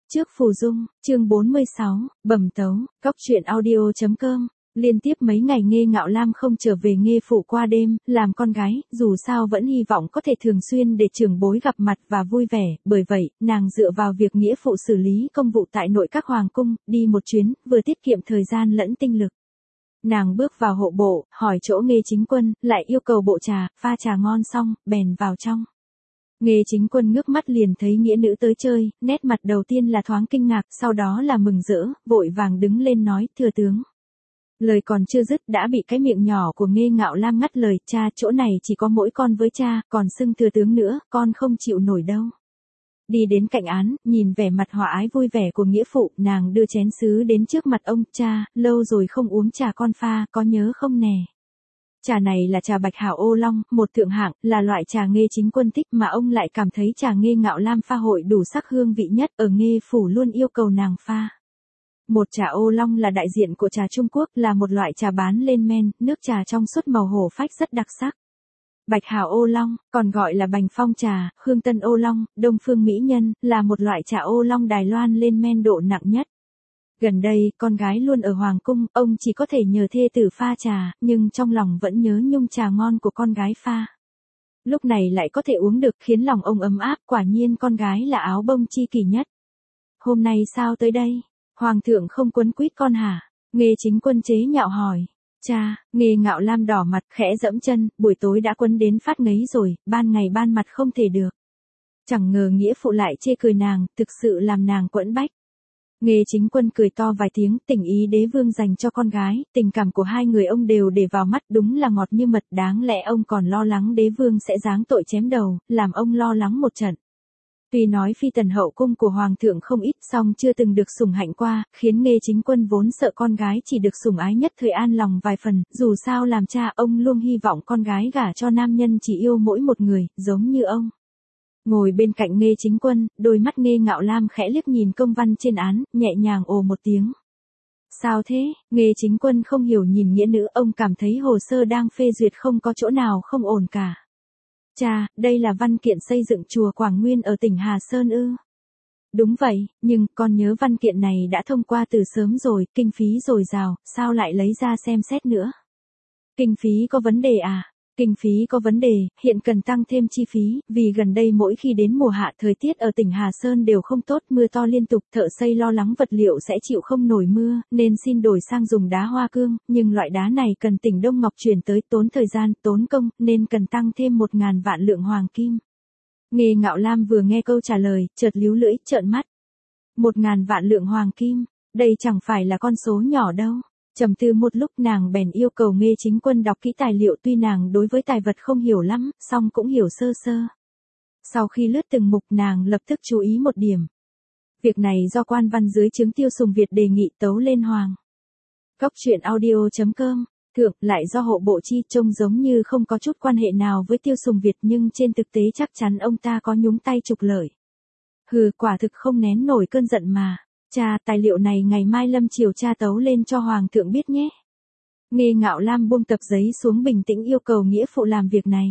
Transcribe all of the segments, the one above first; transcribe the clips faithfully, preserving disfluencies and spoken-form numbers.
Trước phù dung, chương bốn mươi sáu, bẩm tấu, cóc truyện audio chấm com. Liên tiếp mấy ngày Nghê Ngạo Lam không trở về Nghê phủ qua đêm, làm con gái, dù sao vẫn hy vọng có thể thường xuyên để trưởng bối gặp mặt và vui vẻ, bởi vậy, nàng dựa vào việc nghĩa phụ xử lý công vụ tại nội các hoàng cung, đi một chuyến, vừa tiết kiệm thời gian lẫn tinh lực. Nàng bước vào hộ bộ, hỏi chỗ Nghê Chính Quân, lại yêu cầu bộ trà, pha trà ngon xong, bèn vào trong. Nghê Chính Quân ngước mắt liền thấy nghĩa nữ tới chơi, nét mặt đầu tiên là thoáng kinh ngạc, sau đó là mừng rỡ, vội vàng đứng lên nói, thưa tướng. Lời còn chưa dứt đã bị cái miệng nhỏ của Nghê Ngạo Lam ngắt lời, cha, chỗ này chỉ có mỗi con với cha, còn xưng thưa tướng nữa, con không chịu nổi đâu. Đi đến cạnh án, nhìn vẻ mặt hòa ái vui vẻ của nghĩa phụ, nàng đưa chén sứ đến trước mặt ông, cha, lâu rồi không uống trà con pha, có nhớ không nè? Trà này là trà Bạch Hào Ô Long, một thượng hạng, là loại trà Nghê Chính Quân thích mà ông lại cảm thấy trà Nghê Ngạo Lam pha hội đủ sắc hương vị nhất, ở Nghê phủ luôn yêu cầu nàng pha. Một trà ô long là đại diện của trà Trung Quốc, là một loại trà bán lên men, nước trà trong suốt màu hổ phách rất đặc sắc. Bạch Hào Ô Long, còn gọi là Bành Phong trà, Hương Tân Ô Long, Đông Phương Mỹ Nhân, là một loại trà ô long Đài Loan lên men độ nặng nhất. Gần đây, con gái luôn ở Hoàng Cung, ông chỉ có thể nhờ thê tử pha trà, nhưng trong lòng vẫn nhớ nhung trà ngon của con gái pha. Lúc này lại có thể uống được khiến lòng ông ấm áp, quả nhiên con gái là áo bông chi kỷ nhất. Hôm nay sao tới đây? Hoàng thượng không quấn quýt con hả? Nghê Chính Quân chế nhạo hỏi. Cha, Nghê Ngạo Lam đỏ mặt khẽ dẫm chân, buổi tối đã quấn đến phát ngấy rồi, ban ngày ban mặt không thể được. Chẳng ngờ nghĩa phụ lại chê cười nàng, thực sự làm nàng quẫn bách. Nghê Chính Quân cười to vài tiếng, tình ý đế vương dành cho con gái, tình cảm của hai người ông đều để vào mắt, đúng là ngọt như mật, đáng lẽ ông còn lo lắng đế vương sẽ giáng tội chém đầu, làm ông lo lắng một trận. Tuy nói phi tần hậu cung của hoàng thượng không ít, song chưa từng được sủng hạnh qua, khiến Nghê Chính Quân vốn sợ con gái chỉ được sủng ái nhất thời an lòng vài phần, dù sao làm cha ông luôn hy vọng con gái gả cho nam nhân chỉ yêu mỗi một người, giống như ông. Ngồi bên cạnh Nghê Chính Quân, đôi mắt Nghê Ngạo Lam khẽ liếc nhìn công văn trên án, nhẹ nhàng ồ một tiếng. Sao thế? Nghê Chính Quân không hiểu nhìn nghĩa nữ, ông cảm thấy hồ sơ đang phê duyệt không có chỗ nào không ổn cả. Cha, đây là văn kiện xây dựng chùa Quảng Nguyên ở tỉnh Hà Sơn ư? Đúng vậy, nhưng con nhớ văn kiện này đã thông qua từ sớm rồi, kinh phí dồi dào, sao lại lấy ra xem xét nữa? Kinh phí có vấn đề à? Kinh phí có vấn đề, hiện cần tăng thêm chi phí, vì gần đây mỗi khi đến mùa hạ thời tiết ở tỉnh Hà Sơn đều không tốt, mưa to liên tục, thợ xây lo lắng vật liệu sẽ chịu không nổi mưa, nên xin đổi sang dùng đá hoa cương, nhưng loại đá này cần tỉnh Đông Ngọc chuyển tới, tốn thời gian, tốn công, nên cần tăng thêm một ngàn vạn lượng hoàng kim. Nghê Ngạo Lam vừa nghe câu trả lời, chợt líu lưỡi, trợn mắt. Một ngàn vạn lượng hoàng kim, đây chẳng phải là con số nhỏ đâu. Trầm tư một lúc nàng bèn yêu cầu Nghê Chính Quân đọc kỹ tài liệu, tuy nàng đối với tài vật không hiểu lắm, song cũng hiểu sơ sơ. Sau khi lướt từng mục nàng lập tức chú ý một điểm. Việc này do quan văn dưới trướng Tiêu Sùng Việt đề nghị tấu lên hoàng. Cóc truyện audio chấm com, thượng lại do hộ bộ chi, trông giống như không có chút quan hệ nào với Tiêu Sùng Việt, nhưng trên thực tế chắc chắn ông ta có nhúng tay trục lợi. Hừ, quả thực không nén nổi cơn giận mà. Cha, tài liệu này ngày mai lâm chiều cha tấu lên cho hoàng thượng biết nhé. Nghê Ngạo Lam buông tập giấy xuống, bình tĩnh yêu cầu nghĩa phụ làm việc này.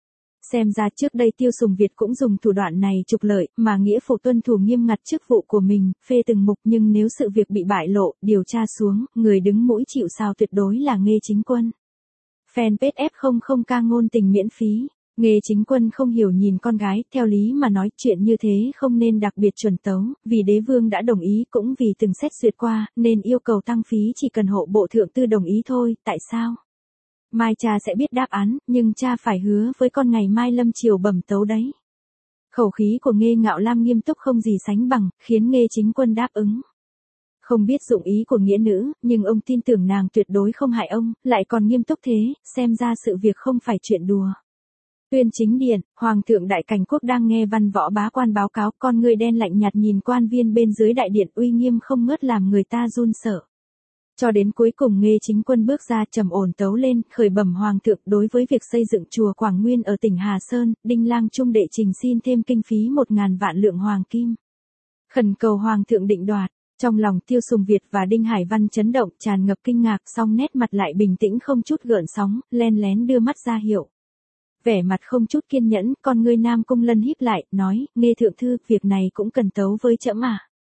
Xem ra trước đây Tiêu Sùng Việt cũng dùng thủ đoạn này trục lợi, mà nghĩa phụ tuân thủ nghiêm ngặt chức vụ của mình, phê từng mục, nhưng nếu sự việc bị bại lộ, điều tra xuống, người đứng mũi chịu sào tuyệt đối là Nghê Chính Quân. Fanpage ép không không k ngôn tình miễn phí. Nghê Chính Quân không hiểu nhìn con gái, theo lý mà nói chuyện như thế không nên đặc biệt chuẩn tấu, vì đế vương đã đồng ý, cũng vì từng xét duyệt qua, nên yêu cầu tăng phí chỉ cần hộ bộ thượng tư đồng ý thôi, tại sao? Mai cha sẽ biết đáp án, nhưng cha phải hứa với con ngày mai lâm chiều bẩm tấu đấy. Khẩu khí của Nghê Ngạo Lam nghiêm túc không gì sánh bằng, khiến Nghê Chính Quân đáp ứng. Không biết dụng ý của nghĩa nữ, nhưng ông tin tưởng nàng tuyệt đối không hại ông, lại còn nghiêm túc thế, xem ra sự việc không phải chuyện đùa. Tuyên chính điện, Hoàng thượng Đại Cảnh Quốc đang nghe văn võ bá quan báo cáo, con người đen lạnh nhạt nhìn quan viên bên dưới đại điện, uy nghiêm không ngớt làm người ta run sợ. Cho đến cuối cùng Nghê Chính Quân bước ra trầm ổn tấu lên, khởi bẩm Hoàng thượng, đối với việc xây dựng chùa Quảng Nguyên ở tỉnh Hà Sơn, Đinh Lang Trung đệ trình xin thêm kinh phí một ngàn vạn lượng hoàng kim. Khẩn cầu Hoàng thượng định đoạt. Trong lòng Tiêu Sùng Việt và Đinh Hải Văn chấn động, tràn ngập kinh ngạc, song nét mặt lại bình tĩnh không chút gợn sóng, len lén đưa mắt ra hiệu. Vẻ mặt không chút kiên nhẫn, con ngươi Nam Cung Lân híp lại, nói, Nghê thượng thư, việc này cũng cần tấu với trẫm à.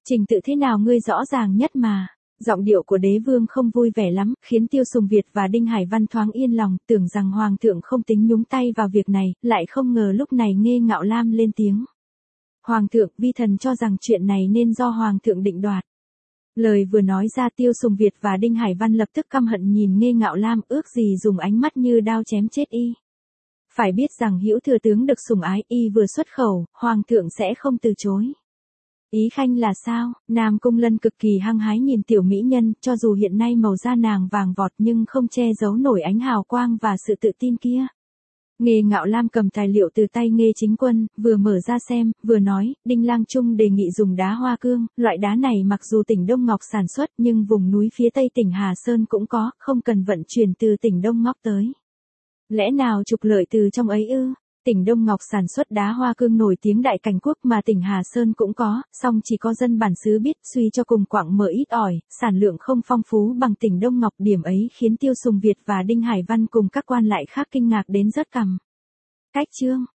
Trình tự thế nào ngươi rõ ràng nhất mà. Giọng điệu của đế vương không vui vẻ lắm, khiến Tiêu Sùng Việt và Đinh Hải Văn thoáng yên lòng, tưởng rằng Hoàng thượng không tính nhúng tay vào việc này, lại không ngờ lúc này Nghê Ngạo Lam lên tiếng. Hoàng thượng, vi thần cho rằng chuyện này nên do Hoàng thượng định đoạt. Lời vừa nói ra Tiêu Sùng Việt và Đinh Hải Văn lập tức căm hận nhìn Nghê Ngạo Lam, ước gì dùng ánh mắt như đao chém chết y. Phải biết rằng hữu thừa tướng được sủng ái, y vừa xuất khẩu, Hoàng thượng sẽ không từ chối. Ý khanh là sao? Nam Cung Lân cực kỳ hăng hái nhìn tiểu mỹ nhân, cho dù hiện nay màu da nàng vàng vọt nhưng không che giấu nổi ánh hào quang và sự tự tin kia. Nghê Ngạo Lam cầm tài liệu từ tay Nghê Chính Quân, vừa mở ra xem, vừa nói, Đinh Lang Trung đề nghị dùng đá hoa cương, loại đá này mặc dù tỉnh Đông Ngọc sản xuất nhưng vùng núi phía tây tỉnh Hà Sơn cũng có, không cần vận chuyển từ tỉnh Đông Ngọc tới. Lẽ nào trục lợi từ trong ấy ư? Tỉnh Đông Ngọc sản xuất đá hoa cương nổi tiếng đại cảnh quốc mà tỉnh Hà Sơn cũng có, song chỉ có dân bản xứ biết, suy cho cùng quặng mỡ ít ỏi, sản lượng không phong phú bằng tỉnh Đông Ngọc. Điểm ấy khiến Tiêu Sùng Việt và Đinh Hải Văn cùng các quan lại khác kinh ngạc đến rớt cằm. Cách chương